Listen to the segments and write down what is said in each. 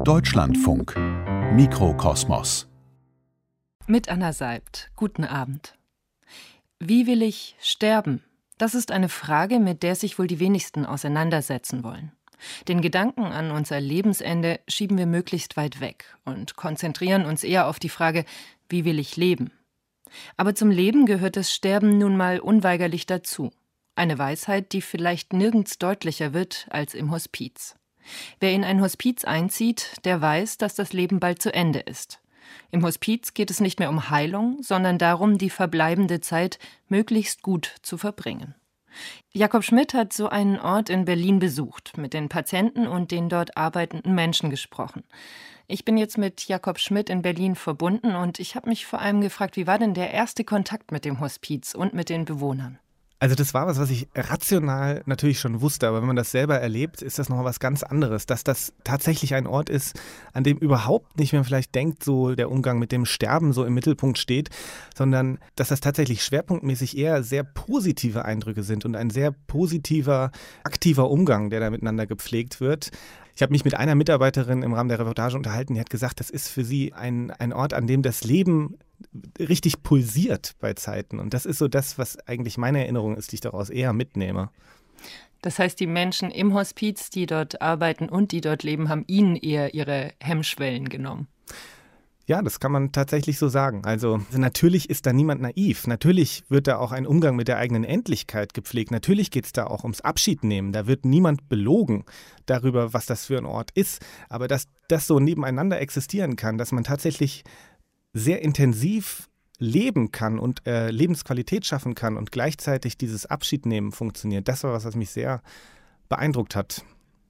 Deutschlandfunk Mikrokosmos mit Anna Seibt. Guten Abend. Wie will ich sterben? Das ist eine Frage, mit der sich wohl die wenigsten auseinandersetzen wollen. Den Gedanken an unser Lebensende schieben wir möglichst weit weg und konzentrieren uns eher auf die Frage, wie will ich leben? Aber zum Leben gehört das Sterben nun mal unweigerlich dazu. Eine Weisheit, die vielleicht nirgends deutlicher wird als im Hospiz. Wer in ein Hospiz einzieht, der weiß, dass das Leben bald zu Ende ist. Im Hospiz geht es nicht mehr um Heilung, sondern darum, die verbleibende Zeit möglichst gut zu verbringen. Jakob Schmidt hat so einen Ort in Berlin besucht, mit den Patienten und den dort arbeitenden Menschen gesprochen. Ich bin jetzt mit Jakob Schmidt in Berlin verbunden und ich habe mich vor allem gefragt, wie war denn der erste Kontakt mit dem Hospiz und mit den Bewohnern? Also das war was ich rational natürlich schon wusste, aber wenn man das selber erlebt, ist das nochmal was ganz anderes, dass das tatsächlich ein Ort ist, an dem überhaupt nicht, wie man vielleicht denkt, so der Umgang mit dem Sterben so im Mittelpunkt steht, sondern dass das tatsächlich schwerpunktmäßig eher sehr positive Eindrücke sind und ein sehr positiver, aktiver Umgang, der da miteinander gepflegt wird. Ich habe mich mit einer Mitarbeiterin im Rahmen der Reportage unterhalten, die hat gesagt, das ist für sie ein Ort, an dem das Leben richtig pulsiert bei Zeiten. Und das ist so das, was eigentlich meine Erinnerung ist, die ich daraus eher mitnehme. Das heißt, die Menschen im Hospiz, die dort arbeiten und die dort leben, haben ihnen eher ihre Hemmschwellen genommen. Ja, das kann man tatsächlich so sagen. Also natürlich ist da niemand naiv. Natürlich wird da auch ein Umgang mit der eigenen Endlichkeit gepflegt. Natürlich geht es da auch ums Abschiednehmen. Da wird niemand belogen darüber, was das für ein Ort ist. Aber dass das so nebeneinander existieren kann, dass man tatsächlich sehr intensiv leben kann und Lebensqualität schaffen kann und gleichzeitig dieses Abschiednehmen funktioniert, das war was mich sehr beeindruckt hat.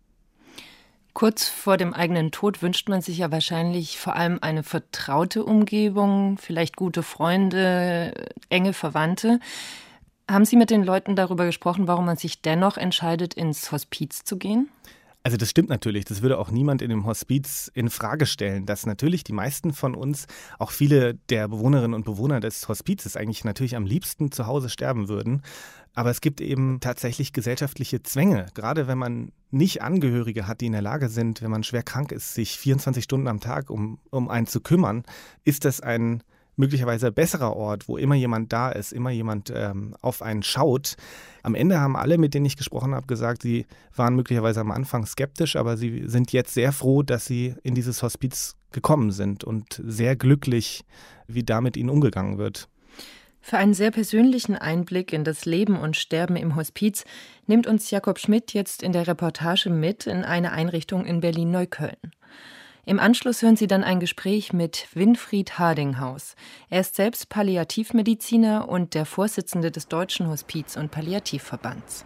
Kurz vor dem eigenen Tod wünscht man sich ja wahrscheinlich vor allem eine vertraute Umgebung, vielleicht gute Freunde, enge Verwandte. Haben Sie mit den Leuten darüber gesprochen, warum man sich dennoch entscheidet, ins Hospiz zu gehen? Also das stimmt natürlich, das würde auch niemand in dem Hospiz in Frage stellen, dass natürlich die meisten von uns, auch viele der Bewohnerinnen und Bewohner des Hospizes eigentlich natürlich am liebsten zu Hause sterben würden. Aber es gibt eben tatsächlich gesellschaftliche Zwänge, gerade wenn man nicht Angehörige hat, die in der Lage sind, wenn man schwer krank ist, sich 24 Stunden am Tag um einen zu kümmern, ist das ein möglicherweise besserer Ort, wo immer jemand da ist, immer jemand auf einen schaut. Am Ende haben alle, mit denen ich gesprochen habe, gesagt, sie waren möglicherweise am Anfang skeptisch, aber sie sind jetzt sehr froh, dass sie in dieses Hospiz gekommen sind und sehr glücklich, wie da mit ihnen umgegangen wird. Für einen sehr persönlichen Einblick in das Leben und Sterben im Hospiz nimmt uns Jakob Schmidt jetzt in der Reportage mit in eine Einrichtung in Berlin-Neukölln. Im Anschluss hören Sie dann ein Gespräch mit Winfried Hardinghaus. Er ist selbst Palliativmediziner und der Vorsitzende des Deutschen Hospiz- und Palliativverbands.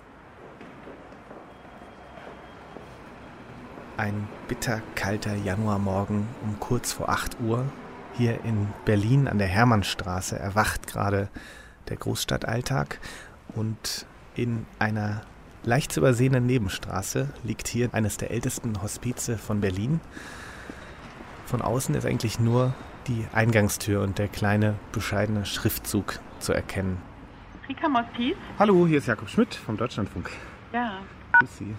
Ein bitterkalter Januarmorgen um kurz vor 8 Uhr. Hier in Berlin an der Hermannstraße erwacht gerade der Großstadtalltag. Und in einer leicht zu übersehenen Nebenstraße liegt hier eines der ältesten Hospize von Berlin. Von außen ist eigentlich nur die Eingangstür und der kleine, bescheidene Schriftzug zu erkennen. Rika Hospiz? Hallo, hier ist Jakob Schmidt vom Deutschlandfunk. Ja. Grüß Sie.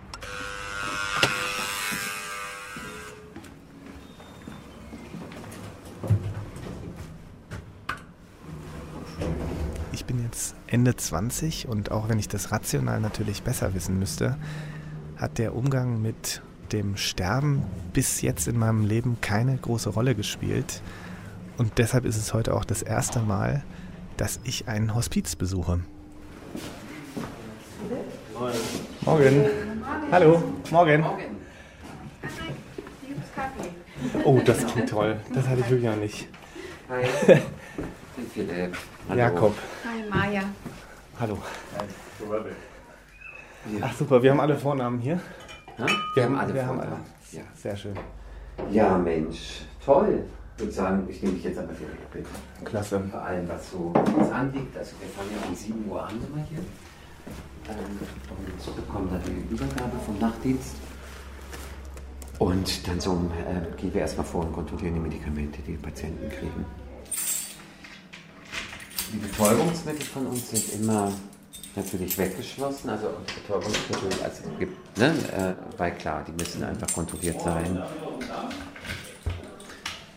Ich bin jetzt Ende 20 und auch wenn ich das rational natürlich besser wissen müsste, hat der Umgang mit dem Sterben bis jetzt in meinem Leben keine große Rolle gespielt. Und deshalb ist es heute auch das erste Mal, dass ich ein Hospiz besuche. Morgen. Hallo. Morgen. Oh, das klingt toll. Das hatte ich wirklich noch nicht. Hi. Ich bin Philipp. Hallo. Jakob. Hi, Maja. Hallo. Ach super, wir haben alle Vornamen hier. Ja? Wir haben alle. Ja. Sehr schön. Ja, Mensch, toll. Ich würde sagen, ich nehme dich jetzt aber direkt mit. Klasse. Vor allem, was so uns anliegt. Also wir fangen ja um 7 Uhr an immer hier. Und bekommen dann die Übergabe vom Nachtdienst. Und dann gehen wir erstmal vor und kontrollieren die Medikamente, die Patienten kriegen. Die Betäubungsmittel von uns sind immer natürlich weggeschlossen, also Betäubungsmittel, also gibt, ne, weil klar, die müssen einfach kontrolliert sein.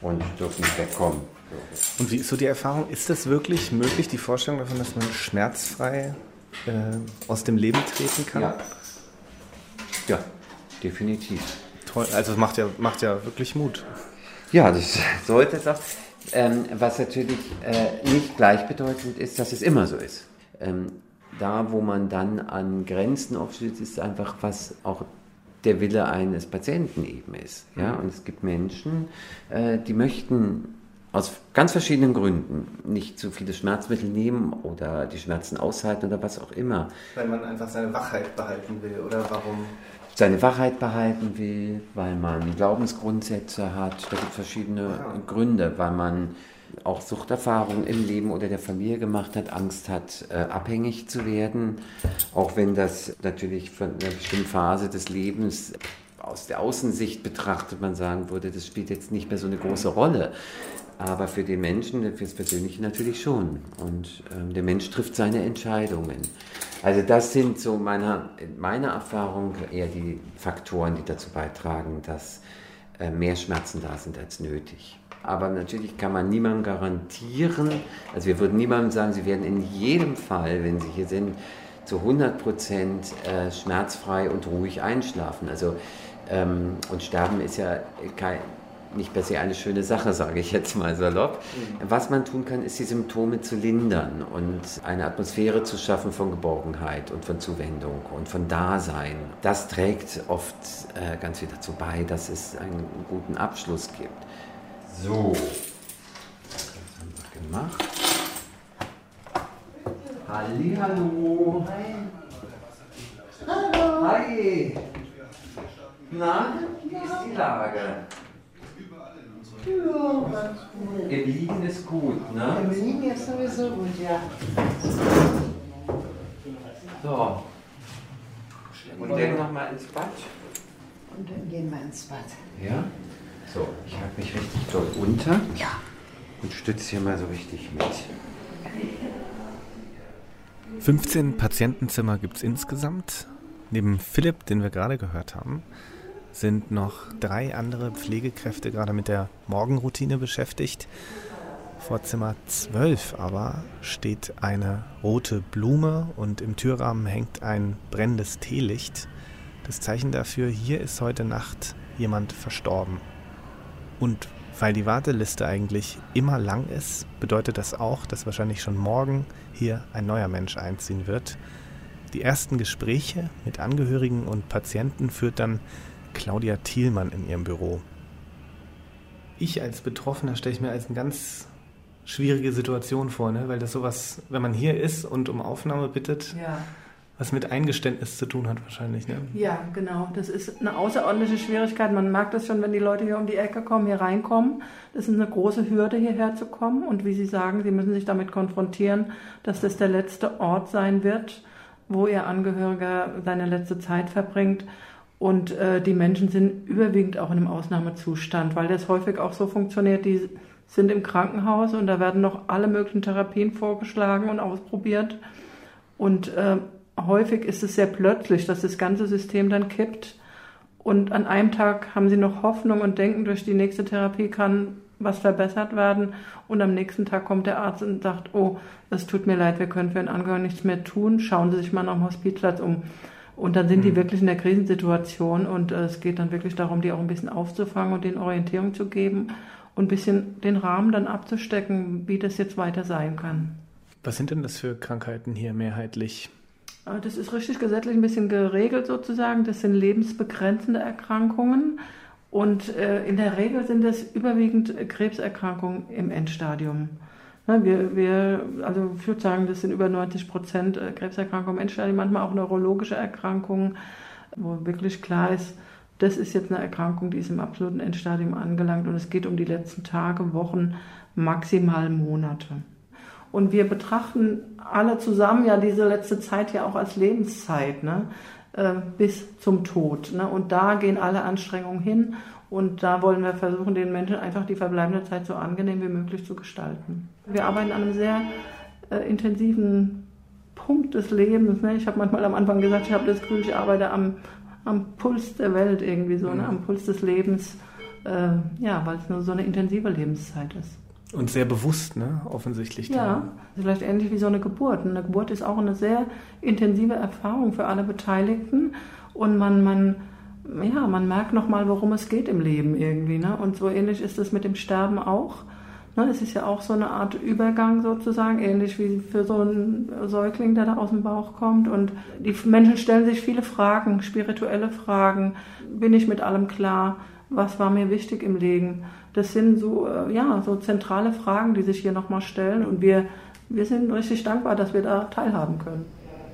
und dürfen nicht wegkommen. Und wie ist so die Erfahrung? Ist das wirklich möglich, die Vorstellung davon, dass man schmerzfrei aus dem Leben treten kann? Ja, definitiv. Toll, also es macht ja wirklich Mut. Ja, das sollte es auch. Was natürlich nicht gleichbedeutend ist, dass es immer so ist. Da, wo man dann an Grenzen aufstößt, ist einfach, was auch der Wille eines Patienten eben ist. Ja? Und es gibt Menschen, die möchten aus ganz verschiedenen Gründen nicht zu viele Schmerzmittel nehmen oder die Schmerzen aushalten oder was auch immer. Weil man einfach seine Wachheit behalten will, oder warum? Seine Wachheit behalten will, weil man Glaubensgrundsätze hat. Da gibt es verschiedene Gründe, weil man auch Suchterfahrungen im Leben oder der Familie gemacht hat, Angst hat, abhängig zu werden. Auch wenn das natürlich von einer bestimmten Phase des Lebens aus der Außensicht betrachtet man sagen würde, das spielt jetzt nicht mehr so eine große Rolle. Aber für den Menschen, für das Persönliche natürlich schon. Und der Mensch trifft seine Entscheidungen. Also das sind so meiner Erfahrung eher die Faktoren, die dazu beitragen, dass mehr Schmerzen da sind als nötig. Aber natürlich kann man niemandem garantieren, also wir würden niemandem sagen, Sie werden in jedem Fall, wenn Sie hier sind, zu 100% schmerzfrei und ruhig einschlafen. Also, und Sterben ist ja nicht per se eine schöne Sache, sage ich jetzt mal salopp. Was man tun kann, ist die Symptome zu lindern und eine Atmosphäre zu schaffen von Geborgenheit und von Zuwendung und von Dasein. Das trägt oft ganz viel dazu bei, dass es einen guten Abschluss gibt. So, das haben wir gemacht. Hallihallo. Hallo. Hi. Na, wie ist die Lage? Ja, ganz gut. Im Liegen ist gut, ne? Im Liegen ist sowieso gut, ja. So. Und dann nochmal ins Bad. Und dann gehen wir ins Bad. Ja? So, ich halte mich richtig doll unter. Ja. Und stütze hier mal so richtig mit. 15 Patientenzimmer gibt es insgesamt. Neben Philipp, den wir gerade gehört haben, sind noch 3 andere Pflegekräfte gerade mit der Morgenroutine beschäftigt. Vor Zimmer 12 aber steht eine rote Blume und im Türrahmen hängt ein brennendes Teelicht. Das Zeichen dafür, hier ist heute Nacht jemand verstorben. Und weil die Warteliste eigentlich immer lang ist, bedeutet das auch, dass wahrscheinlich schon morgen hier ein neuer Mensch einziehen wird. Die ersten Gespräche mit Angehörigen und Patienten führt dann Claudia Thielmann in ihrem Büro. Ich als Betroffener stelle ich mir als eine ganz schwierige Situation vor, ne? Weil das sowas, wenn man hier ist und um Aufnahme bittet, was mit Eingeständnis zu tun hat wahrscheinlich. Ne? Ja, genau. Das ist eine außerordentliche Schwierigkeit. Man merkt das schon, wenn die Leute hier um die Ecke kommen, hier reinkommen. Das ist eine große Hürde, hierher zu kommen. Und wie Sie sagen, Sie müssen sich damit konfrontieren, dass das der letzte Ort sein wird, wo Ihr Angehöriger seine letzte Zeit verbringt. Und die Menschen sind überwiegend auch in einem Ausnahmezustand, weil das häufig auch so funktioniert, die sind im Krankenhaus und da werden noch alle möglichen Therapien vorgeschlagen und ausprobiert. Und häufig ist es sehr plötzlich, dass das ganze System dann kippt. Und an einem Tag haben sie noch Hoffnung und denken, durch die nächste Therapie kann was verbessert werden. Und am nächsten Tag kommt der Arzt und sagt, oh, es tut mir leid, wir können für den Angehörigen nichts mehr tun. Schauen Sie sich mal nach dem Hospizplatz um. Und dann sind die wirklich in der Krisensituation und es geht dann wirklich darum, die auch ein bisschen aufzufangen und denen Orientierung zu geben und ein bisschen den Rahmen dann abzustecken, wie das jetzt weiter sein kann. Was sind denn das für Krankheiten hier mehrheitlich? Das ist richtig gesetzlich ein bisschen geregelt sozusagen. Das sind lebensbegrenzende Erkrankungen und in der Regel sind das überwiegend Krebserkrankungen im Endstadium. Also ich würde sagen, das sind über 90% Krebserkrankungen im Endstadium, manchmal auch neurologische Erkrankungen, wo wirklich klar ist, das ist jetzt eine Erkrankung, die ist im absoluten Endstadium angelangt und es geht um die letzten Tage, Wochen, maximal Monate. Und wir betrachten alle zusammen ja diese letzte Zeit ja auch als Lebenszeit, ne? Bis zum Tod. Ne? Und da gehen alle Anstrengungen hin und da wollen wir versuchen, den Menschen einfach die verbleibende Zeit so angenehm wie möglich zu gestalten. Wir arbeiten an einem sehr intensiven Punkt des Lebens. Ne? Ich habe manchmal am Anfang gesagt, ich habe das Gefühl, ich arbeite am Puls der Welt irgendwie so, ne? Am Puls des Lebens. weil es nur so eine intensive Lebenszeit ist. Und sehr bewusst, ne? Offensichtlich. Ja, vielleicht ähnlich wie so eine Geburt. Eine Geburt ist auch eine sehr intensive Erfahrung für alle Beteiligten und man merkt nochmal, worum es geht im Leben irgendwie. Ne? Und so ähnlich ist es mit dem Sterben auch. Ne? Es ist ja auch so eine Art Übergang sozusagen, ähnlich wie für so einen Säugling, der da aus dem Bauch kommt. Und die Menschen stellen sich viele Fragen, spirituelle Fragen. Bin ich mit allem klar? Was war mir wichtig im Leben? Das sind so zentrale Fragen, die sich hier nochmal stellen. Und wir sind richtig dankbar, dass wir da teilhaben können.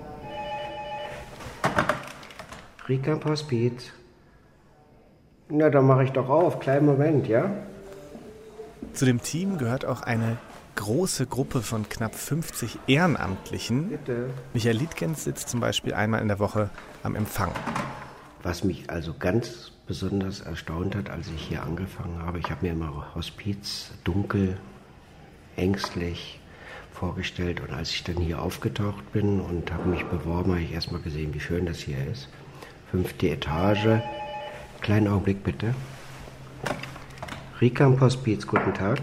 Rika am Hospiz. Na, dann mache ich doch auf. Kleinen Moment, ja? Zu dem Team gehört auch eine große Gruppe von knapp 50 Ehrenamtlichen. Bitte. Michael Liedgens sitzt zum Beispiel einmal in der Woche am Empfang. Was mich also ganz besonders erstaunt hat, als ich hier angefangen habe, ich habe mir immer Hospiz dunkel, ängstlich vorgestellt. Und als ich dann hier aufgetaucht bin und habe mich beworben, habe ich erstmal gesehen, wie schön das hier ist. 5. Etage. Kleinen Augenblick bitte. Rika am Hospiz, guten Tag.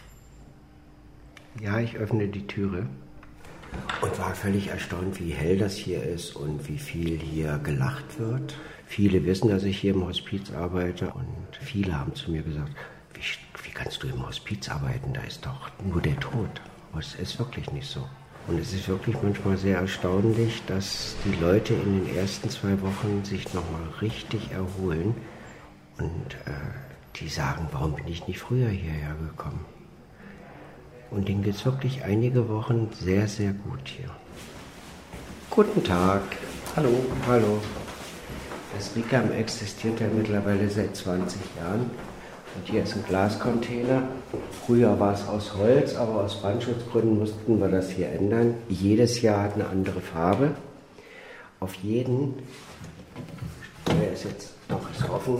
Ja, ich öffne die Türe und war völlig erstaunt, wie hell das hier ist und wie viel hier gelacht wird. Viele wissen, dass ich hier im Hospiz arbeite und viele haben zu mir gesagt, wie kannst du im Hospiz arbeiten? Da ist doch nur der Tod. Aber es ist wirklich nicht so. Und es ist wirklich manchmal sehr erstaunlich, dass die Leute in den ersten 2 Wochen sich nochmal richtig erholen und die sagen, warum bin ich nicht früher hierher gekommen? Und denen geht es wirklich einige Wochen sehr, sehr gut hier. Guten Tag. Hallo. Hallo. Das Rikam existiert ja mittlerweile seit 20 Jahren. Und hier ist ein Glascontainer. Früher war es aus Holz, aber aus Brandschutzgründen mussten wir das hier ändern. Jedes Jahr hat eine andere Farbe. Auf jeden, der ist jetzt noch ist offen,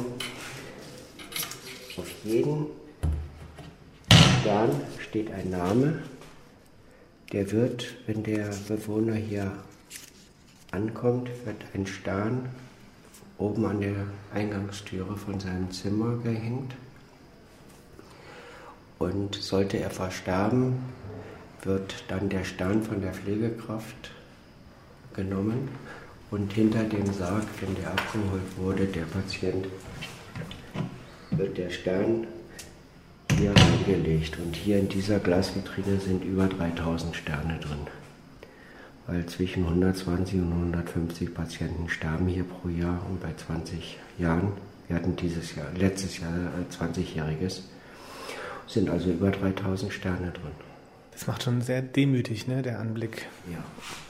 auf jeden Stern steht ein Name. Der wird, wenn der Bewohner hier ankommt, wird ein Stern oben an der Eingangstüre von seinem Zimmer gehängt. Und sollte er versterben, wird dann der Stern von der Pflegekraft genommen und hinter dem Sarg, wenn der abgeholt wurde, der Patient, wird der Stern hier reingelegt. Und hier in dieser Glasvitrine sind über 3000 Sterne drin. Weil zwischen 120 und 150 Patienten sterben hier pro Jahr und bei 20 Jahren, wir hatten letztes Jahr 20-Jähriges, sind also über 3000 Sterne drin. Das macht schon sehr demütig, ne, der Anblick. Ja.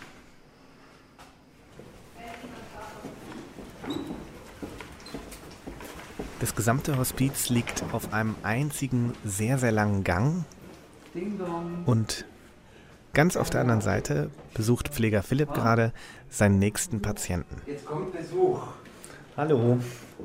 Das gesamte Hospiz liegt auf einem einzigen, sehr, sehr langen Gang. Und ganz auf der anderen Seite besucht Pfleger Philipp gerade seinen nächsten Patienten. Jetzt kommt Besuch. Hallo.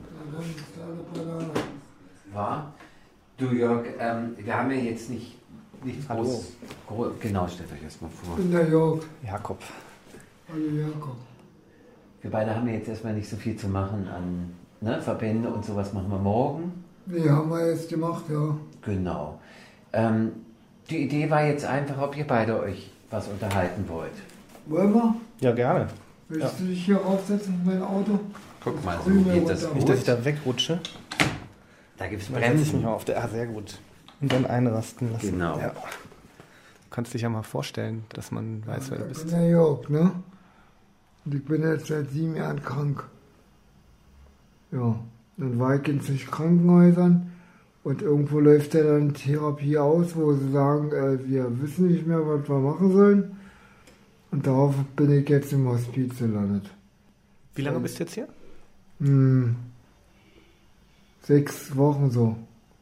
War? Du Jörg, wir haben ja jetzt nicht Hallo. Genau, stellt euch erstmal vor. Ich bin der Jörg. Jakob. Hallo Jakob. Wir beide haben ja jetzt erstmal nicht so viel zu machen an Verbände und sowas machen wir morgen. Nee, haben wir jetzt gemacht, ja. Genau. Die Idee war jetzt einfach, ob ihr beide euch was unterhalten wollt. Wollen wir? Ja, gerne. Willst du dich hier raufsetzen in mein Auto? Guck mal, so Grün geht das runter. Nicht, dass gut. ich da wegrutsche. Da gibt es Dann setze ich mich Bremsen. mal auf der... Ah, sehr gut. Und dann einrasten lassen. Genau. Ja. Du kannst dich ja mal vorstellen, dass man weiß, wer du Ich bist. bin der Jörg, ne? Und ich bin jetzt seit 7 Jahren krank. Ja, dann war ich in zig Krankenhäusern und irgendwo läuft ja dann Therapie aus, wo sie sagen, wir wissen nicht mehr, was wir machen sollen. Und darauf bin ich jetzt im Hospiz gelandet. Wie lange bist du jetzt hier? 6 Wochen so.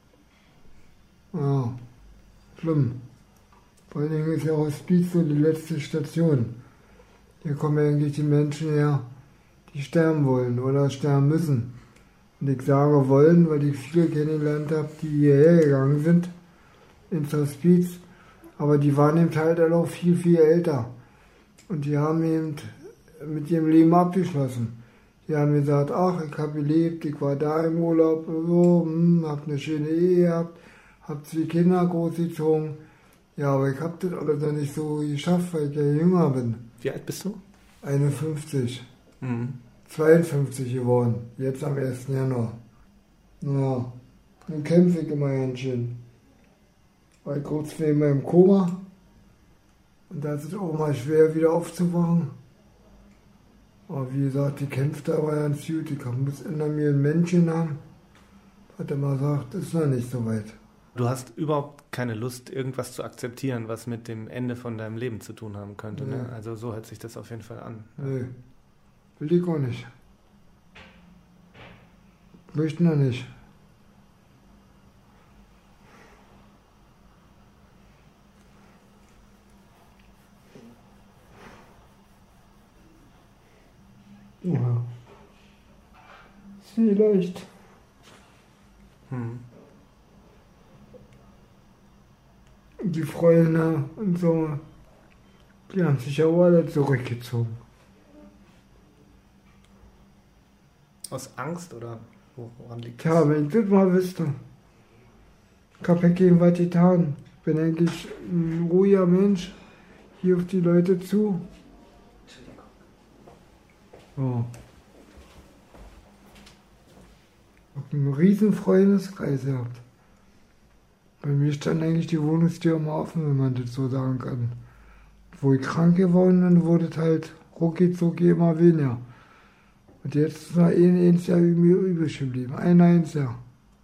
Ja, schlimm. Vor allen Dingen ist ja Hospiz so die letzte Station. Hier kommen eigentlich die Menschen her, die sterben wollen oder sterben müssen. Und ich sage wollen, weil ich viele kennengelernt habe, die hierher gegangen sind ins Hospiz. Aber die waren eben halt auch viel, viel älter. Und die haben eben mit ihrem Leben abgeschlossen. Die haben gesagt, ach, ich habe gelebt, ich war da im Urlaub, so, habe eine schöne Ehe gehabt, habe 2 Kinder großgezogen. Ja, aber ich habe das alles noch nicht so geschafft, weil ich ja jünger bin. Wie alt bist du? 51. 52 geworden, jetzt am 1. Januar. Ja, nun kämpfe ich immer ganz schön. War ich kurz vor meinem Koma und da ist es auch mal schwer wieder aufzuwachen. Aber wie gesagt, die kämpft aber ganz gut. Ich muss in mir ein Männchen haben, hat er mal gesagt, ist noch nicht so weit. Du hast überhaupt keine Lust, irgendwas zu akzeptieren, was mit dem Ende von deinem Leben zu tun haben könnte. Nee. Ne? Also so hört sich das auf jeden Fall an. Nee, will ich auch nicht. Möchte noch nicht. Ja. Vielleicht. Die Freunde und so, die haben sich ja auch alle zurückgezogen. Aus Angst oder woran liegt das? Tja, wenn ich das mal wüsste. Ich habe ja gegen was getan. Ich bin eigentlich ein ruhiger Mensch. Hier auf die Leute zu. So. Ich habe einen riesen Freundeskreis gehabt. Bei mir stand eigentlich die Wohnungstür immer offen, wenn man das so sagen kann. Wo ich krank geworden bin, wurde es halt rucki-zucki immer weniger. Und jetzt ist noch ein Jahr mir übrig geblieben. Ein Jahr.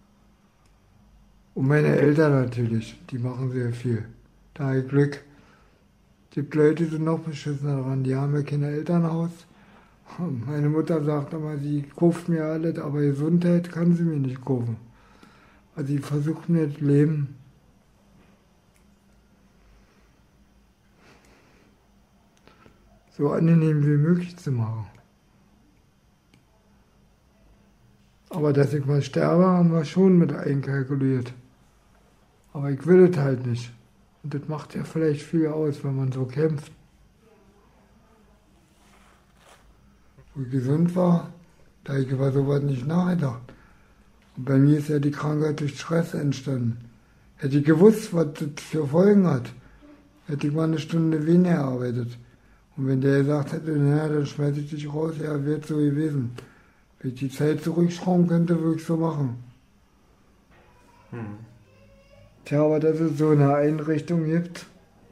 Und meine Eltern natürlich, die machen sehr viel. Da habe ich Glück. Die Leute sind noch beschissener dran, die haben ja kein Elternhaus. Meine Mutter sagt immer, sie kauft mir alles, aber Gesundheit kann sie mir nicht kaufen. Also sie versucht mir das Leben so angenehm wie möglich zu machen. Aber dass ich mal sterbe, haben wir schon mit einkalkuliert. Aber ich will es halt nicht. Und das macht ja vielleicht viel aus, wenn man so kämpft. Wo ich gesund war, da habe ich über sowas nicht nachgedacht. Und bei mir ist ja die Krankheit durch Stress entstanden. Hätte ich gewusst, was das für Folgen hat, hätte ich mal eine Stunde weniger gearbeitet. Und wenn der gesagt hätte, naja, dann schmeiße ich dich raus, ja, wäre es so gewesen. Wenn ich die Zeit zurückschrauben könnte, würde ich so machen. Tja, aber dass es so eine Einrichtung gibt.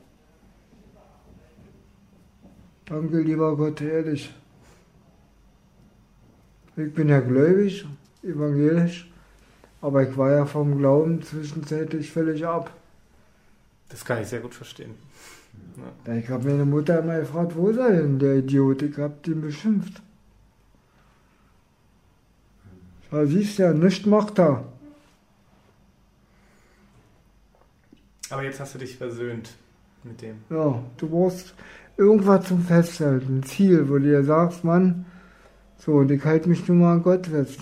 Danke, lieber Gott, ehrlich. Ich bin ja gläubig, evangelisch, aber ich war ja vom Glauben zwischenzeitlich völlig ab. Das kann ich sehr gut verstehen. Ja. Ich habe meine Mutter immer gefragt, wo ist er denn, der Idiot? Ich habe den beschimpft. Ja, siehst ja, nichts macht er. Aber jetzt hast du dich versöhnt mit dem. Ja, du brauchst irgendwas zum Festhalten, ein Ziel, wo du dir sagst, Mann, so, und ich halte mich nur mal an Gott fest.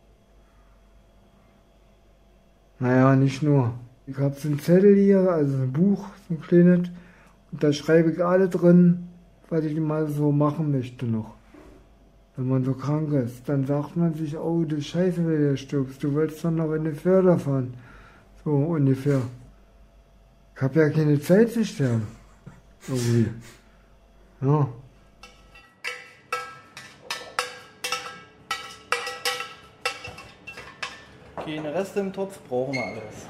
Naja, nicht nur. Ich habe so einen Zettel hier, also ein Buch, so ein kleines, und da schreibe ich alle drin, was ich mal so machen möchte noch. Wenn man so krank ist, dann sagt man sich, oh du Scheiße, wenn du stirbst, du willst doch noch in die Förder fahren. So ungefähr. Ich habe ja keine Zeit zu sterben. Irgendwie. Ja. Keine Reste im Topf, brauchen wir alles.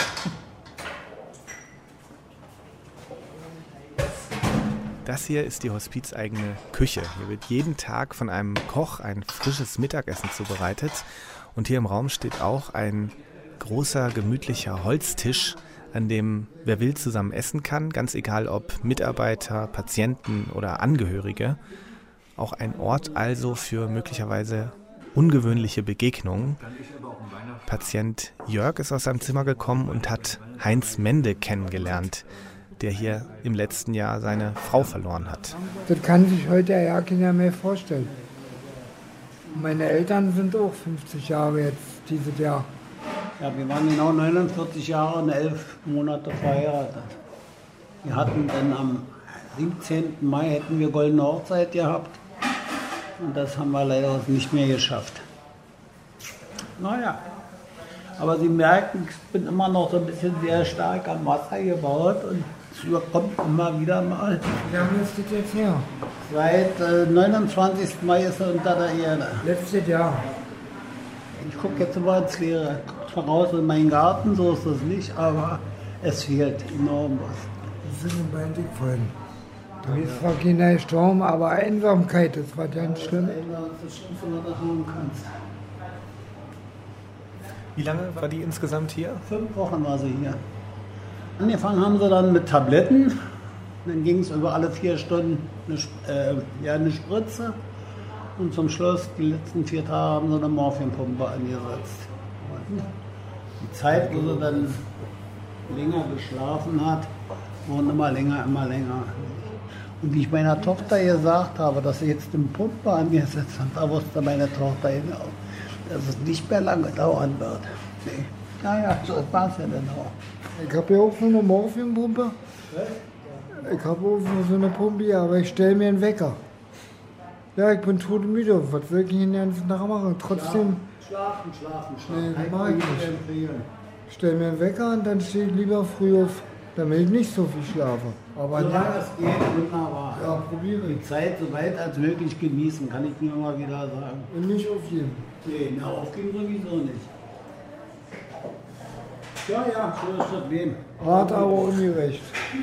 Das hier ist die hospizeigene Küche. Hier wird jeden Tag von einem Koch ein frisches Mittagessen zubereitet. Und hier im Raum steht auch ein großer, gemütlicher Holztisch, an dem wer will zusammen essen kann, ganz egal ob Mitarbeiter, Patienten oder Angehörige. Auch ein Ort also für möglicherweise ungewöhnliche Begegnungen. Patient Jörg ist aus seinem Zimmer gekommen und hat Heinz Mende kennengelernt, der hier im letzten Jahr seine Frau verloren hat. Das kann sich heute ja keiner mehr vorstellen. Meine Eltern sind auch 50 Jahre jetzt dieses Jahr. Ja, wir waren genau 49 Jahre und 11 Monate verheiratet. Wir hatten dann am 17. Mai hätten wir goldene Hochzeit gehabt. Und das haben wir leider nicht mehr geschafft. Naja, aber Sie merken, ich bin immer noch so ein bisschen sehr stark am Wasser gebaut und es überkommt immer wieder mal. Wie lange ist das jetzt her? Seit 29. Mai ist er unter der Erde. Letztes Jahr. Ich gucke jetzt immer ins Leere. Voraus in meinen Garten, so ist das nicht, aber es fehlt enorm was. Das sind ein Bein dick vorhin. Da ist zwar kein Sturm, aber Einsamkeit, das war ganz schlimm. Das ist das Schlimmste, was du haben kannst. Wie lange war die insgesamt hier? 5 Wochen war sie hier. Angefangen haben sie dann mit Tabletten. Dann ging es über alle 4 Stunden eine Spritze. Und zum Schluss, die letzten 4 Tage, haben sie eine Morphiumpumpe angesetzt. Und die Zeit, wo sie dann länger geschlafen hat, wurde immer länger, immer länger. Und wie ich meiner Tochter gesagt habe, dass sie jetzt eine Pumpe angesetzt hat, da wusste meine Tochter genau, dass es nicht mehr lange dauern wird. Nee. Naja, so war es ja dann auch. Ich habe ja auch so eine Morphiumpumpe. Ich habe auch so eine Pumpe, aber ich stelle mir einen Wecker. Ja, ich bin todmüde. Was will ich den ganzen Tag machen? Trotzdem. Schlafen. Nee, das mag ich nicht. Ich stelle mir einen Wecker und dann stehe ich lieber früh auf, damit ich nicht so viel schlafe. Aber solange es geht, wunderbar. Ja, probiere ich. Die Zeit so weit als möglich genießen, kann ich mir immer wieder sagen. Und nicht aufgeben. Nee, na, aufgeben sowieso nicht. Ja, so ist das Leben. Hart, aber ungerecht.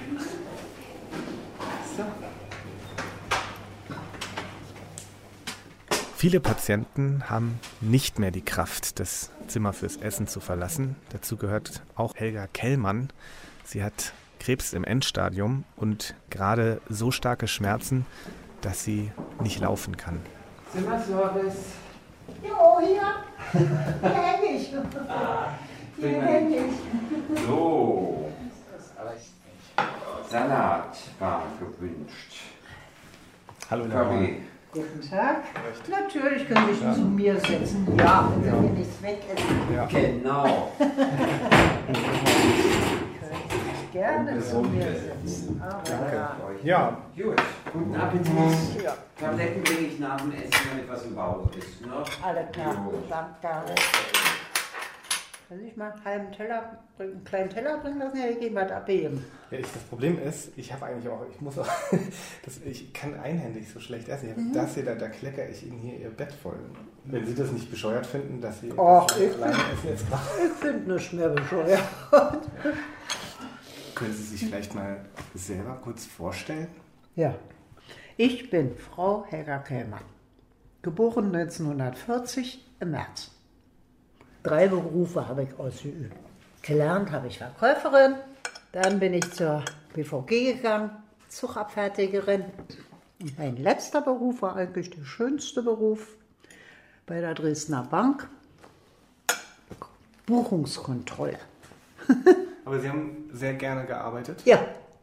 Viele Patienten haben nicht mehr die Kraft, das Zimmer fürs Essen zu verlassen. Dazu gehört auch Helga Kellmann. Sie hat Krebs im Endstadium und gerade so starke Schmerzen, dass sie nicht laufen kann. Zimmerservice. Jo, hier. Hier hänge ich. Hier hänge ich. So. Salat war gewünscht. Hallo, Curry. Guten Tag. Natürlich können Sie sich zu mir setzen. Ja, wenn Sie mir nichts wegessen. Ja. Genau. Gerne zu mir setzen. Danke. Ja. Gut. Guten Appetit. Ja. Tabletten will ich nach dem Essen, damit was im Bauch ist. Ne? Alles klar. Danke. Kann ich mal einen halben Teller, einen kleinen Teller bringen lassen? Ja, ich gehe mal abheben. Ja, das Problem ist, ich kann einhändig so schlecht essen. Das hier, da kleckere ich Ihnen hier Ihr Bett voll. Wenn Sie das nicht bescheuert finden, dass Sie alleine essen jetzt machen. Ich finde nichts mehr bescheuert. Können Sie sich vielleicht mal selber kurz vorstellen? Ja, ich bin Frau Helga Kellmann, geboren 1940 im März. 3 Berufe habe ich ausgeübt. Gelernt habe ich Verkäuferin, dann bin ich zur BVG gegangen, Zugabfertigerin. Und mein letzter Beruf war eigentlich der schönste Beruf bei der Dresdner Bank, Buchungskontrolle. Aber Sie haben sehr gerne gearbeitet? Ja,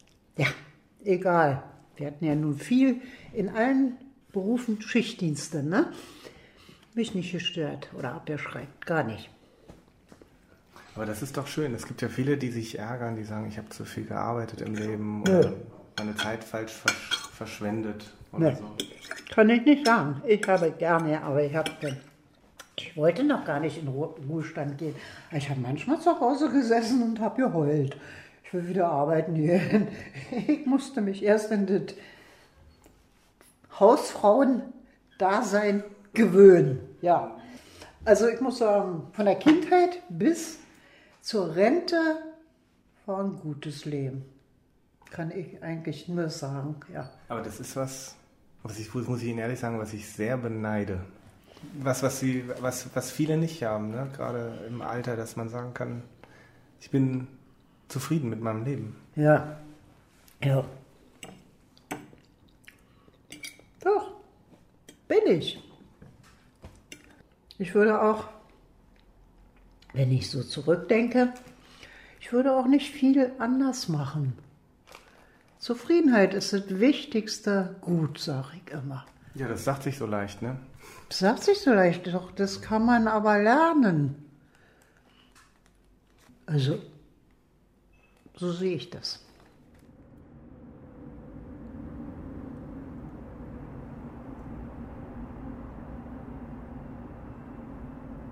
egal. Wir hatten ja nun viel in allen Berufen Schichtdienste, ne? Mich nicht gestört oder abgeschreckt, gar nicht. Aber das ist doch schön. Es gibt ja viele, die sich ärgern, die sagen, ich habe zu viel gearbeitet im Leben oder meine Zeit falsch verschwendet oder so. Kann ich nicht sagen. Ich habe gerne, aber ich wollte noch gar nicht in Ruhestand gehen. Ich habe manchmal zu Hause gesessen und habe geheult. Ich will wieder arbeiten gehen. Ich musste mich erst in das Hausfrauen-Dasein gewöhnen. Ja. Also ich muss sagen, von der Kindheit bis zur Rente war ein gutes Leben. Kann ich eigentlich nur sagen, ja. Aber das ist was muss ich Ihnen ehrlich sagen, was ich sehr beneide. Was viele nicht haben, ne? Gerade im Alter, dass man sagen kann, ich bin zufrieden mit meinem Leben. Ja. Doch, bin ich. Ich würde auch, wenn ich so zurückdenke, ich würde auch nicht viel anders machen. Zufriedenheit ist das wichtigste Gut, sage ich immer. Ja, das sagt sich so leicht, ne? Das sagt sich so leicht, doch das kann man aber lernen. Also, so sehe ich das.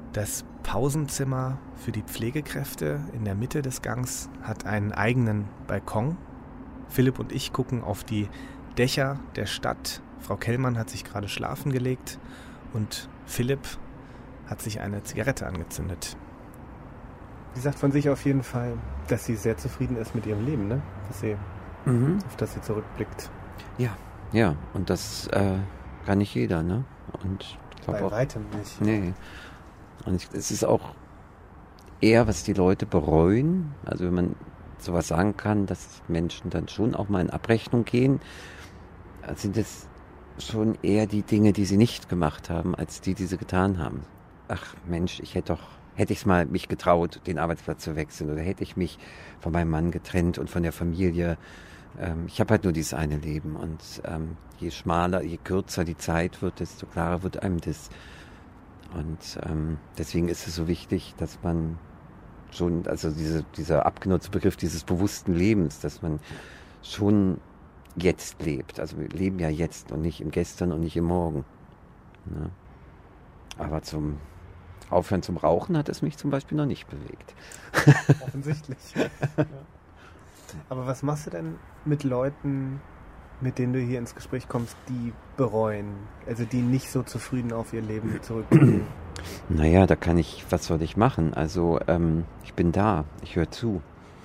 Das Pausenzimmer für die Pflegekräfte in der Mitte des Gangs hat einen eigenen Balkon. Philipp und ich gucken auf die Dächer der Stadt. Frau Kellmann hat sich gerade schlafen gelegt und Philipp hat sich eine Zigarette angezündet. Sie sagt von sich auf jeden Fall, dass sie sehr zufrieden ist mit ihrem Leben, ne? Auf das sie zurückblickt. Ja, und das kann nicht jeder, ne? Und ich glaub Bei auch, weitem nicht. Nee. Und es ist auch eher, was die Leute bereuen. Also wenn man sowas sagen kann, dass Menschen dann schon auch mal in Abrechnung gehen, sind es schon eher die Dinge, die sie nicht gemacht haben, als die sie getan haben. Ach Mensch, hätte ich mal mich getraut, den Arbeitsplatz zu wechseln, oder hätte ich mich von meinem Mann getrennt und von der Familie. Ich habe halt nur dieses eine Leben, und je schmaler, je kürzer die Zeit wird, desto klarer wird einem das. Und deswegen ist es so wichtig, dass man schon, also dieser abgenutzte Begriff dieses bewussten Lebens, dass man schon jetzt lebt. Also wir leben ja jetzt und nicht im Gestern und nicht im Morgen. Ne? Aber zum Aufhören zum Rauchen hat es mich zum Beispiel noch nicht bewegt. Offensichtlich. Ja. Aber was machst du denn mit Leuten, mit denen du hier ins Gespräch kommst, die bereuen, also die nicht so zufrieden auf ihr Leben zurückblicken? Naja, was soll ich machen? Also ich bin da, ich höre zu.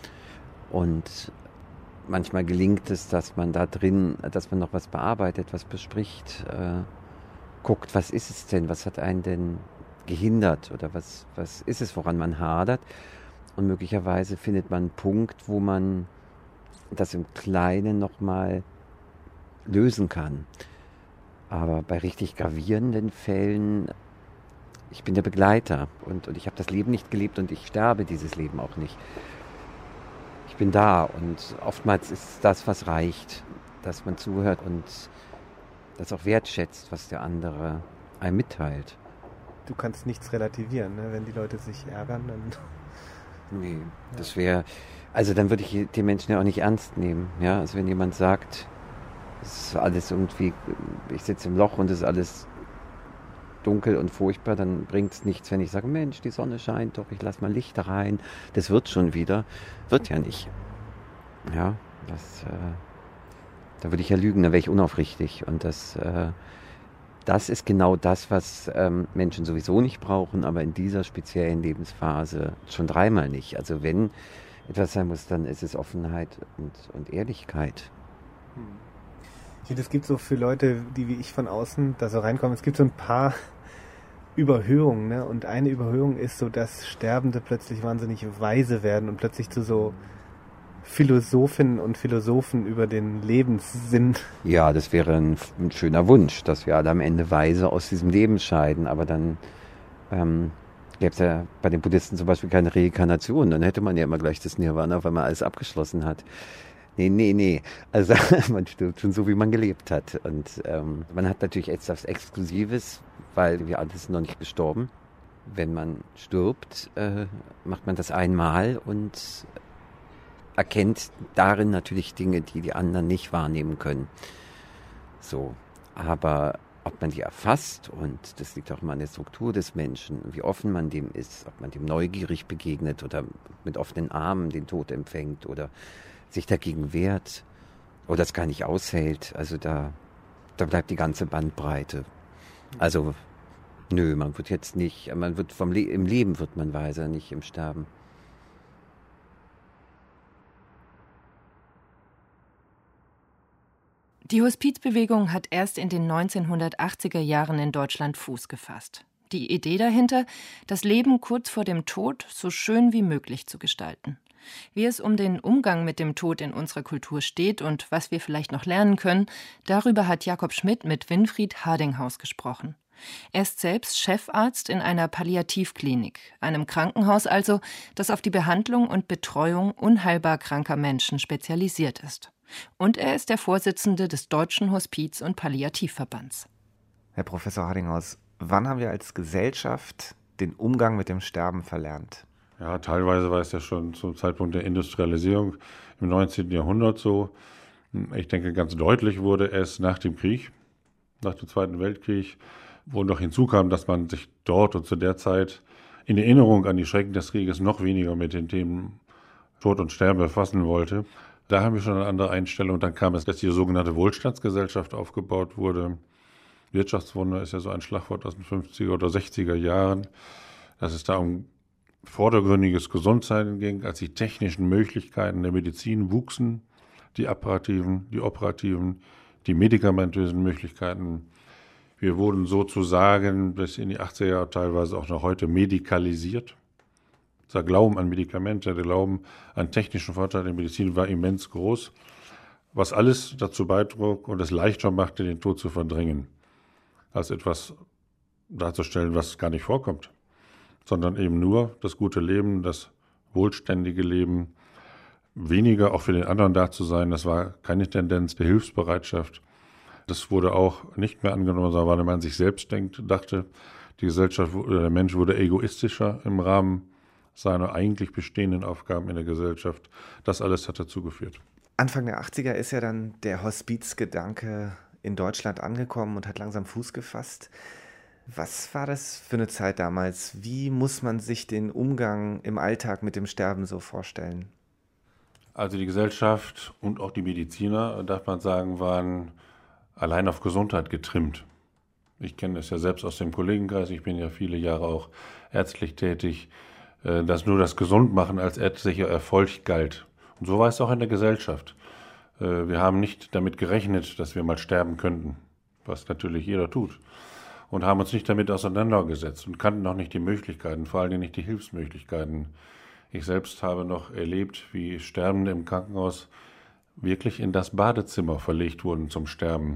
Und manchmal gelingt es, dass man da drin, dass man noch was bearbeitet, was bespricht, guckt, was ist es denn, was hat einen denn gehindert oder was ist es, woran man hadert. Und möglicherweise findet man einen Punkt, wo man das im Kleinen nochmal lösen kann. Aber bei richtig gravierenden Fällen, ich bin der Begleiter und ich habe das Leben nicht gelebt und ich sterbe dieses Leben auch nicht. Ich bin da, und oftmals ist das, was reicht, dass man zuhört und das auch wertschätzt, was der andere einem mitteilt. Du kannst nichts relativieren, ne? Wenn die Leute sich ärgern, dann... Nee, das wäre, also dann würde ich den Menschen ja auch nicht ernst nehmen. Ja? Also wenn jemand sagt, es ist alles irgendwie, ich sitze im Loch und es ist alles dunkel und furchtbar, dann bringt es nichts, wenn ich sage, Mensch, die Sonne scheint doch, ich lasse mal Licht da rein, das wird schon wieder. Wird ja nicht. Ja, da würde ich ja lügen, da wäre ich unaufrichtig. Und das ist genau das, was Menschen sowieso nicht brauchen, aber in dieser speziellen Lebensphase schon dreimal nicht. Also wenn etwas sein muss, dann ist es Offenheit und Ehrlichkeit. Ich finde, es gibt so für Leute, die wie ich von außen da so reinkommen, es gibt so ein paar Überhöhungen, ne? Und eine Überhöhung ist so, dass Sterbende plötzlich wahnsinnig weise werden und plötzlich zu so Philosophinnen und Philosophen über den Lebenssinn. Ja, das wäre ein schöner Wunsch, dass wir alle am Ende weise aus diesem Leben scheiden. Aber dann gäbe es ja bei den Buddhisten zum Beispiel keine Reinkarnation. Dann hätte man ja immer gleich das Nirvana, weil man alles abgeschlossen hat. Nee. Also man stirbt schon so, wie man gelebt hat. Und man hat natürlich etwas Exklusives, weil wir alle sind noch nicht gestorben. Wenn man stirbt, macht man das einmal und erkennt darin natürlich Dinge, die die anderen nicht wahrnehmen können. So, aber ob man die erfasst, und das liegt auch immer an der Struktur des Menschen, wie offen man dem ist, ob man dem neugierig begegnet oder mit offenen Armen den Tod empfängt oder sich dagegen wehrt oder es gar nicht aushält, also da bleibt die ganze Bandbreite. Also, nö, man wird jetzt nicht, man wird im Leben wird man weiser, nicht im Sterben. Die Hospizbewegung hat erst in den 1980er Jahren in Deutschland Fuß gefasst. Die Idee dahinter, das Leben kurz vor dem Tod so schön wie möglich zu gestalten. Wie es um den Umgang mit dem Tod in unserer Kultur steht und was wir vielleicht noch lernen können, darüber hat Jakob Schmidt mit Winfried Hardinghaus gesprochen. Er ist selbst Chefarzt in einer Palliativklinik, einem Krankenhaus also, das auf die Behandlung und Betreuung unheilbar kranker Menschen spezialisiert ist. Und er ist der Vorsitzende des Deutschen Hospiz- und Palliativverbands. Herr Professor Hardinghaus, wann haben wir als Gesellschaft den Umgang mit dem Sterben verlernt? Ja, teilweise war es ja schon zum Zeitpunkt der Industrialisierung im 19. Jahrhundert so. Ich denke, ganz deutlich wurde es nach dem Krieg, nach dem Zweiten Weltkrieg, wo noch hinzukam, dass man sich dort und zu der Zeit in Erinnerung an die Schrecken des Krieges noch weniger mit den Themen Tod und Sterben befassen wollte. Da haben wir schon eine andere Einstellung. Dann kam es, dass die sogenannte Wohlstandsgesellschaft aufgebaut wurde. Wirtschaftswunder ist ja so ein Schlagwort aus den 50er oder 60er Jahren, dass es da um vordergründiges Gesundsein ging, als die technischen Möglichkeiten der Medizin wuchsen, die apparativen, die operativen, die medikamentösen Möglichkeiten. Wir wurden sozusagen bis in die 80er Jahre teilweise auch noch heute medikalisiert. Der Glauben an Medikamente, der Glauben an technischen Vorteile der Medizin war immens groß, was alles dazu beitrug und es leichter machte, den Tod zu verdrängen, als etwas darzustellen, was gar nicht vorkommt, sondern eben nur das gute Leben, das wohlständige Leben, weniger auch für den anderen da zu sein. Das war keine Tendenz der Hilfsbereitschaft. Das wurde auch nicht mehr angenommen, sondern weil man sich selbst dachte, die Gesellschaft oder der Mensch wurde egoistischer im Rahmen seiner eigentlich bestehenden Aufgaben in der Gesellschaft. Das alles hat dazu geführt. Anfang der 80er ist ja dann der Hospizgedanke in Deutschland angekommen und hat langsam Fuß gefasst. Was war das für eine Zeit damals? Wie muss man sich den Umgang im Alltag mit dem Sterben so vorstellen? Also die Gesellschaft und auch die Mediziner, darf man sagen, waren allein auf Gesundheit getrimmt. Ich kenne es ja selbst aus dem Kollegenkreis, ich bin ja viele Jahre auch ärztlich tätig, dass nur das Gesundmachen als ärztlicher Erfolg galt. Und so war es auch in der Gesellschaft. Wir haben nicht damit gerechnet, dass wir mal sterben könnten, was natürlich jeder tut. Und haben uns nicht damit auseinandergesetzt und kannten auch nicht die Möglichkeiten, vor allem nicht die Hilfsmöglichkeiten. Ich selbst habe noch erlebt, wie Sterbende im Krankenhaus wirklich in das Badezimmer verlegt wurden zum Sterben.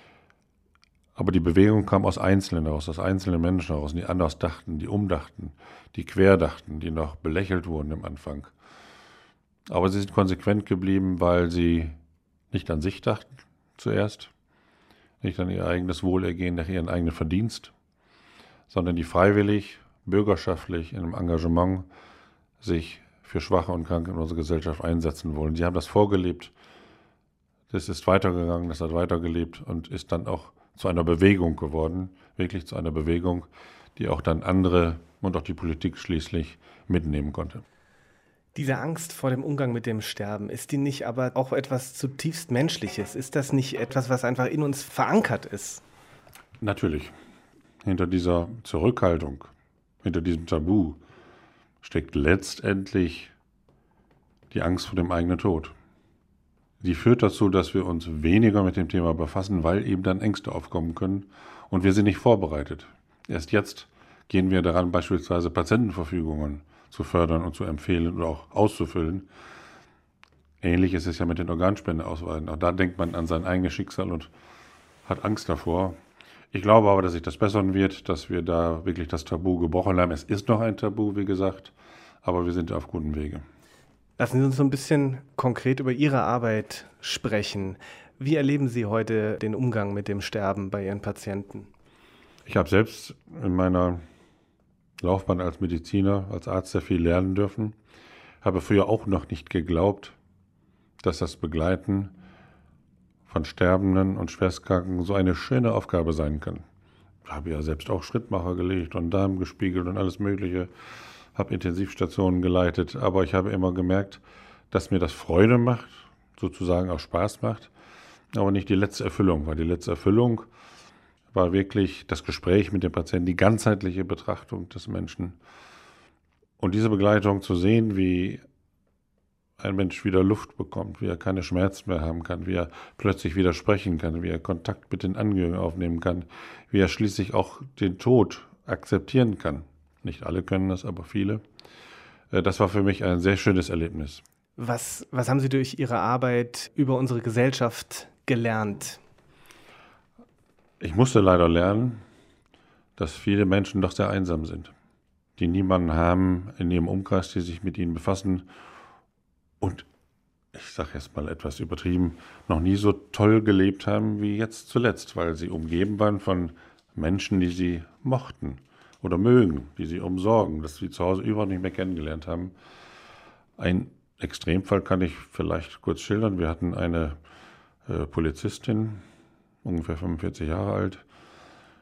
Aber die Bewegung kam aus Einzelnen heraus, aus einzelnen Menschen heraus, die anders dachten, die umdachten, die querdachten, die noch belächelt wurden am Anfang. Aber sie sind konsequent geblieben, weil sie nicht an sich dachten zuerst, nicht an ihr eigenes Wohlergehen, nach ihren eigenen Verdienst, sondern die freiwillig, bürgerschaftlich, in einem Engagement sich für Schwache und Kranke in unserer Gesellschaft einsetzen wollen. Sie haben das vorgelebt, das ist weitergegangen, das hat weitergelebt und ist dann auch zu einer Bewegung geworden, wirklich zu einer Bewegung, die auch dann andere und auch die Politik schließlich mitnehmen konnte. Diese Angst vor dem Umgang mit dem Sterben, ist die nicht aber auch etwas zutiefst Menschliches? Ist das nicht etwas, was einfach in uns verankert ist? Natürlich. Hinter dieser Zurückhaltung, hinter diesem Tabu steckt letztendlich die Angst vor dem eigenen Tod. Die führt dazu, dass wir uns weniger mit dem Thema befassen, weil eben dann Ängste aufkommen können und wir sind nicht vorbereitet. Erst jetzt gehen wir daran, beispielsweise Patientenverfügungen zu fördern und zu empfehlen oder auch auszufüllen. Ähnlich ist es ja mit den Organspendeausweisen. Auch da denkt man an sein eigenes Schicksal und hat Angst davor. Ich glaube aber, dass sich das bessern wird, dass wir da wirklich das Tabu gebrochen haben. Es ist noch ein Tabu, wie gesagt, aber wir sind auf gutem Wege. Lassen Sie uns so ein bisschen konkret über Ihre Arbeit sprechen. Wie erleben Sie heute den Umgang mit dem Sterben bei Ihren Patienten? Ich habe selbst in meiner Laufbahn als Mediziner, als Arzt sehr viel lernen dürfen. Habe früher auch noch nicht geglaubt, dass das Begleiten von Sterbenden und Schwerstkranken so eine schöne Aufgabe sein kann. Ich habe ja selbst auch Schrittmacher gelegt und Darm gespiegelt und alles Mögliche, habe Intensivstationen geleitet, aber ich habe immer gemerkt, dass mir das Freude macht, sozusagen auch Spaß macht, aber nicht die letzte Erfüllung war. Die letzte Erfüllung war wirklich das Gespräch mit dem Patienten, die ganzheitliche Betrachtung des Menschen. Und diese Begleitung zu sehen, wie ein Mensch wieder Luft bekommt, wie er keine Schmerzen mehr haben kann, wie er plötzlich wieder sprechen kann, wie er Kontakt mit den Angehörigen aufnehmen kann, wie er schließlich auch den Tod akzeptieren kann. Nicht alle können das, aber viele. Das war für mich ein sehr schönes Erlebnis. Was haben Sie durch Ihre Arbeit über unsere Gesellschaft gelernt? Ich musste leider lernen, dass viele Menschen doch sehr einsam sind, die niemanden haben in ihrem Umkreis, die sich mit ihnen befassen und, ich sage jetzt mal etwas übertrieben, noch nie so toll gelebt haben wie jetzt zuletzt, weil sie umgeben waren von Menschen, die sie mochten oder mögen, die sie umsorgen, dass sie zu Hause überhaupt nicht mehr kennengelernt haben. Ein Extremfall kann ich vielleicht kurz schildern. Wir hatten eine Polizistin, ungefähr 45 Jahre alt,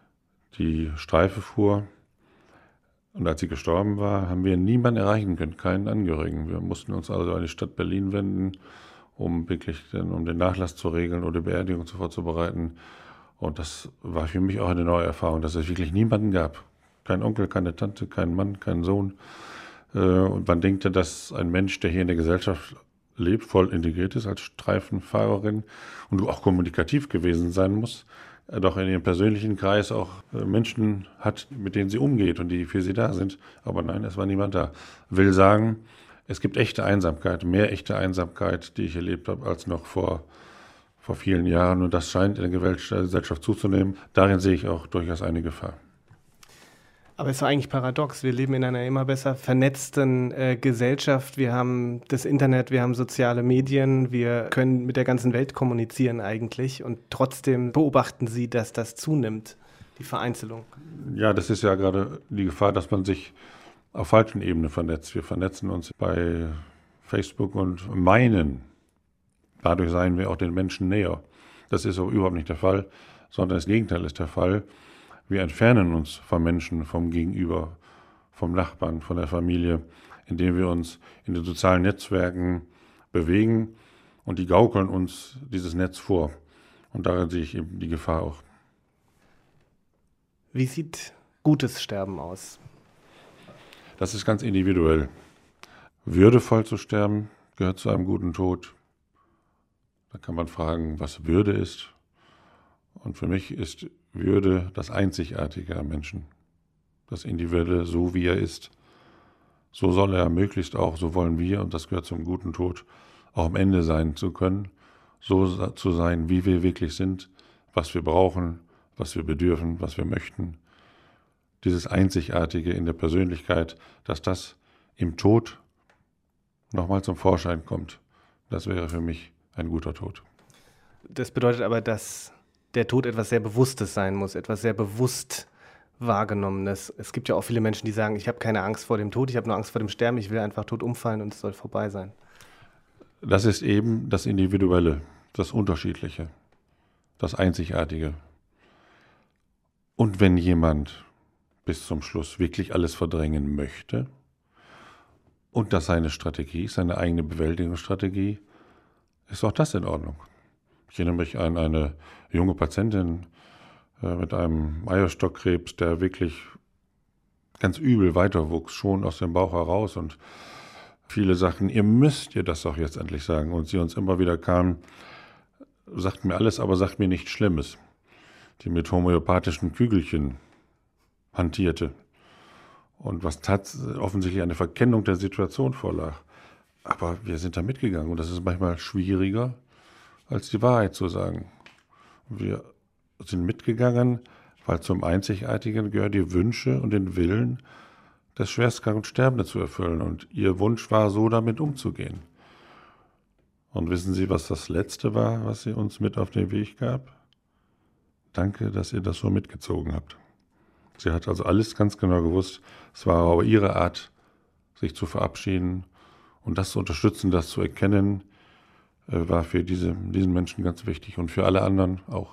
die Streife fuhr. Und als sie gestorben war, haben wir niemanden erreichen können, keinen Angehörigen. Wir mussten uns also an die Stadt Berlin wenden, um den Nachlass zu regeln oder die Beerdigung vorzubereiten. Und das war für mich auch eine neue Erfahrung, dass es wirklich niemanden gab. Kein Onkel, keine Tante, kein Mann, kein Sohn. Und man denkt ja, dass ein Mensch, der hier in der Gesellschaft lebt, voll integriert ist als Streifenfahrerin und auch kommunikativ gewesen sein muss, doch in ihrem persönlichen Kreis auch Menschen hat, mit denen sie umgeht und die für sie da sind. Aber nein, es war niemand da. Will sagen, es gibt echte Einsamkeit, mehr echte Einsamkeit, die ich erlebt habe, als noch vor vielen Jahren. Und das scheint in der Gesellschaft zuzunehmen. Darin sehe ich auch durchaus eine Gefahr. Aber es ist doch eigentlich paradox. Wir leben in einer immer besser vernetzten Gesellschaft. Wir haben das Internet, wir haben soziale Medien, wir können mit der ganzen Welt kommunizieren eigentlich. Und trotzdem beobachten Sie, dass das zunimmt, die Vereinzelung. Ja, das ist ja gerade die Gefahr, dass man sich auf falschen Ebenen vernetzt. Wir vernetzen uns bei Facebook und meinen, dadurch seien wir auch den Menschen näher. Das ist aber überhaupt nicht der Fall, sondern das Gegenteil ist der Fall. Wir entfernen uns vom Menschen, vom Gegenüber, vom Nachbarn, von der Familie, indem wir uns in den sozialen Netzwerken bewegen und die gaukeln uns dieses Netz vor. Und darin sehe ich eben die Gefahr auch. Wie sieht gutes Sterben aus? Das ist ganz individuell. Würdevoll zu sterben gehört zu einem guten Tod. Da kann man fragen, was Würde ist. Und für mich ist Würde das Einzigartige am Menschen. Das Individuelle, so wie er ist. So soll er möglichst auch, so wollen wir, und das gehört zum guten Tod, auch am Ende sein zu können. So zu sein, wie wir wirklich sind, was wir brauchen, was wir bedürfen, was wir möchten. Dieses Einzigartige in der Persönlichkeit, dass das im Tod nochmal zum Vorschein kommt. Das wäre für mich ein guter Tod. Das bedeutet aber, dass der Tod etwas sehr Bewusstes sein muss, etwas sehr bewusst Wahrgenommenes. Es gibt ja auch viele Menschen, die sagen, ich habe keine Angst vor dem Tod, ich habe nur Angst vor dem Sterben, ich will einfach tot umfallen und es soll vorbei sein. Das ist eben das Individuelle, das Unterschiedliche, das Einzigartige. Und wenn jemand bis zum Schluss wirklich alles verdrängen möchte und das seine Strategie, seine eigene Bewältigungsstrategie, ist auch das in Ordnung. Ich erinnere mich an eine junge Patientin mit einem Eierstockkrebs, der wirklich ganz übel weiterwuchs, schon aus dem Bauch heraus. Und viele sagten, ihr das doch jetzt endlich sagen. Und sie uns immer wieder kam, sagt mir alles, aber sagt mir nichts Schlimmes. Die mit homöopathischen Kügelchen hantierte. Und was offensichtlich eine Verkennung der Situation vorlag. Aber wir sind da mitgegangen und das ist manchmal schwieriger, als die Wahrheit zu sagen. Wir sind mitgegangen, weil zum Einzigartigen gehört die Wünsche und den Willen des schwerstkranken Sterbenden zu erfüllen. Und ihr Wunsch war, so damit umzugehen. Und wissen Sie, was das Letzte war, was sie uns mit auf den Weg gab? Danke, dass ihr das so mitgezogen habt. Sie hat also alles ganz genau gewusst. Es war aber ihre Art, sich zu verabschieden und das zu unterstützen, das zu erkennen, war für diesen Menschen ganz wichtig und für alle anderen auch.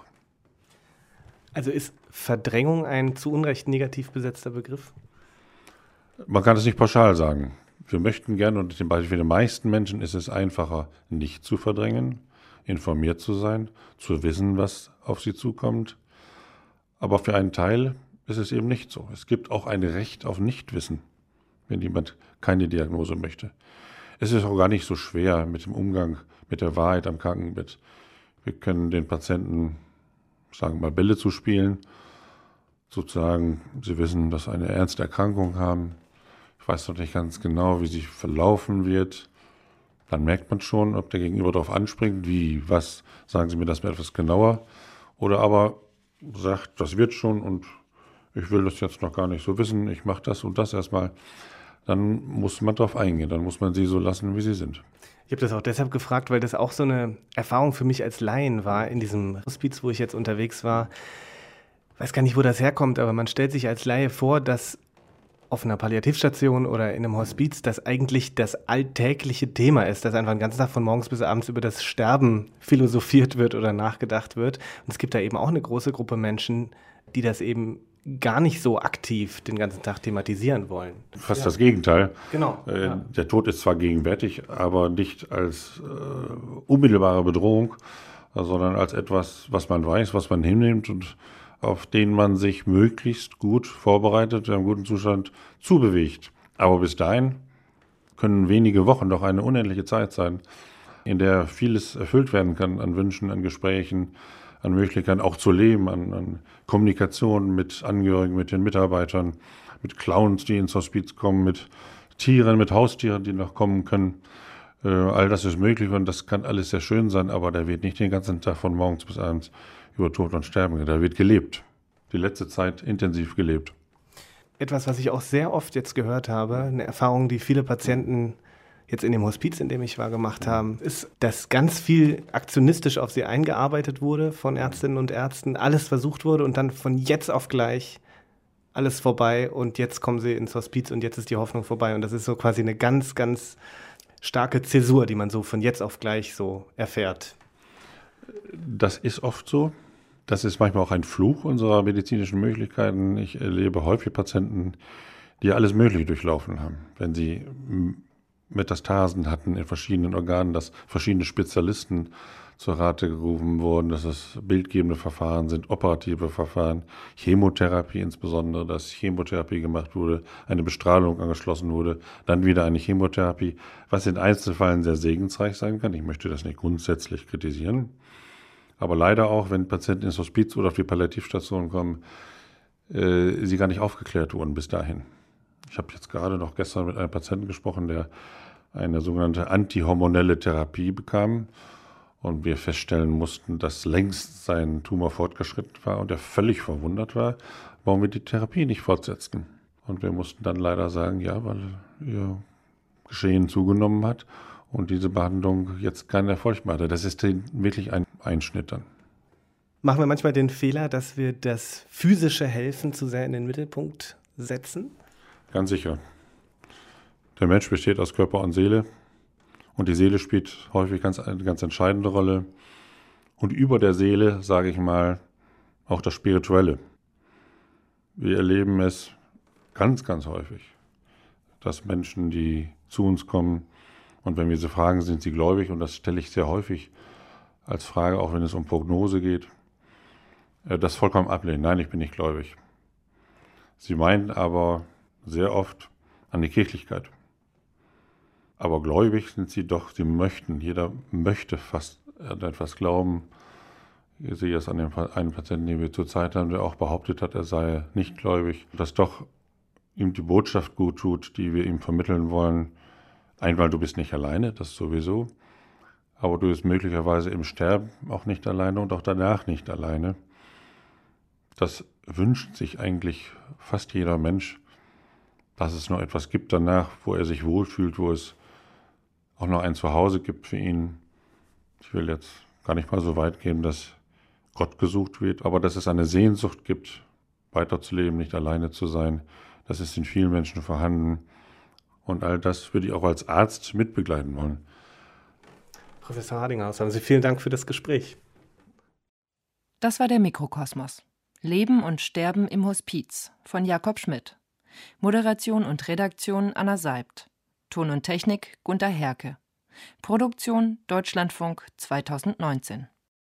Also ist Verdrängung ein zu Unrecht negativ besetzter Begriff? Man kann es nicht pauschal sagen. Wir möchten gerne, und zum Beispiel für die meisten Menschen ist es einfacher, nicht zu verdrängen, informiert zu sein, zu wissen, was auf sie zukommt. Aber für einen Teil ist es eben nicht so. Es gibt auch ein Recht auf Nichtwissen, wenn jemand keine Diagnose möchte. Es ist auch gar nicht so schwer mit dem Umgang mit der Wahrheit am Krankenbett. Wir können den Patienten, sagen wir mal, Bälle zuspielen, sozusagen, sie wissen, dass sie eine ernste Erkrankung haben. Ich weiß noch nicht ganz genau, wie sie verlaufen wird. Dann merkt man schon, ob der Gegenüber darauf anspringt, wie, was, sagen Sie mir das mal etwas genauer. Oder aber sagt, das wird schon und ich will das jetzt noch gar nicht so wissen, ich mache das und das erstmal. Dann muss man darauf eingehen, dann muss man sie so lassen, wie sie sind. Ich habe das auch deshalb gefragt, weil das auch so eine Erfahrung für mich als Laien war in diesem Hospiz, wo ich jetzt unterwegs war. Ich weiß gar nicht, wo das herkommt, aber man stellt sich als Laie vor, dass auf einer Palliativstation oder in einem Hospiz das eigentlich das alltägliche Thema ist, dass einfach den ganzen Tag von morgens bis abends über das Sterben philosophiert wird oder nachgedacht wird. Und es gibt da eben auch eine große Gruppe Menschen, die das eben gar nicht so aktiv den ganzen Tag thematisieren wollen. Fast das Gegenteil. Genau. Der Tod ist zwar gegenwärtig, aber nicht als unmittelbare Bedrohung, sondern als etwas, was man weiß, was man hinnimmt und auf den man sich möglichst gut vorbereitet, in einem guten Zustand zubewegt. Aber bis dahin können wenige Wochen doch eine unendliche Zeit sein, in der vieles erfüllt werden kann an Wünschen, an Gesprächen, an Möglichkeiten auch zu leben, an Kommunikation mit Angehörigen, mit den Mitarbeitern, mit Clowns, die ins Hospiz kommen, mit Tieren, mit Haustieren, die noch kommen können. All das ist möglich und das kann alles sehr schön sein, aber da wird nicht den ganzen Tag von morgens bis abends über Tod und Sterben. Da wird gelebt. Die letzte Zeit intensiv gelebt. Etwas, was ich auch sehr oft jetzt gehört habe, eine Erfahrung, die viele Patienten jetzt in dem Hospiz, in dem ich war, gemacht haben, ist, dass ganz viel aktionistisch auf sie eingearbeitet wurde von Ärztinnen und Ärzten, alles versucht wurde und dann von jetzt auf gleich alles vorbei und jetzt kommen sie ins Hospiz und jetzt ist die Hoffnung vorbei. Und das ist so quasi eine ganz, ganz starke Zäsur, die man so von jetzt auf gleich so erfährt. Das ist oft so. Das ist manchmal auch ein Fluch unserer medizinischen Möglichkeiten. Ich erlebe häufig Patienten, die alles Mögliche durchlaufen haben. Wenn sie Metastasen hatten in verschiedenen Organen, dass verschiedene Spezialisten zur Rate gerufen wurden, dass es bildgebende Verfahren sind, operative Verfahren, Chemotherapie insbesondere, dass Chemotherapie gemacht wurde, eine Bestrahlung angeschlossen wurde, dann wieder eine Chemotherapie, was in Einzelfällen sehr segensreich sein kann. Ich möchte das nicht grundsätzlich kritisieren. Aber leider auch, wenn Patienten ins Hospiz oder auf die Palliativstation kommen, sie gar nicht aufgeklärt wurden bis dahin. Ich habe jetzt gerade noch gestern mit einem Patienten gesprochen, der eine sogenannte antihormonelle Therapie bekam und wir feststellen mussten, dass längst sein Tumor fortgeschritten war und er völlig verwundert war, warum wir die Therapie nicht fortsetzten. Und wir mussten dann leider sagen, ja, weil ihr Geschehen zugenommen hat und diese Behandlung jetzt keinen Erfolg mehr hatte. Das ist wirklich ein Einschnitt dann. Machen wir manchmal den Fehler, dass wir das physische Helfen zu sehr in den Mittelpunkt setzen? Ganz sicher. Der Mensch besteht aus Körper und Seele und die Seele spielt häufig eine ganz entscheidende Rolle. Und über der Seele, sage ich mal, auch das Spirituelle. Wir erleben es ganz, ganz häufig, dass Menschen, die zu uns kommen, und wenn wir sie fragen, sind sie gläubig, und das stelle ich sehr häufig als Frage, auch wenn es um Prognose geht, das vollkommen ablehnen. Nein, ich bin nicht gläubig. Sie meinen aber sehr oft an die Kirchlichkeit. Aber gläubig sind sie doch, sie möchten, jeder möchte fast an etwas glauben. Ich sehe es an einem Patienten, den wir zurzeit haben, der auch behauptet hat, er sei nicht gläubig, dass doch ihm die Botschaft gut tut, die wir ihm vermitteln wollen. Einmal, du bist nicht alleine, das sowieso, aber du bist möglicherweise im Sterben auch nicht alleine und auch danach nicht alleine. Das wünscht sich eigentlich fast jeder Mensch, dass es noch etwas gibt danach, wo er sich wohlfühlt, wo es auch noch ein Zuhause gibt für ihn. Ich will jetzt gar nicht mal so weit gehen, dass Gott gesucht wird, aber dass es eine Sehnsucht gibt, weiterzuleben, nicht alleine zu sein. Das ist in vielen Menschen vorhanden. Und all das würde ich auch als Arzt mitbegleiten wollen. Professor Hardinghaus, haben Sie vielen Dank für das Gespräch. Das war der Mikrokosmos. Leben und Sterben im Hospiz von Jakob Schmidt. Moderation und Redaktion Anna Seibt. Ton und Technik Gunter Herke. Produktion Deutschlandfunk 2019.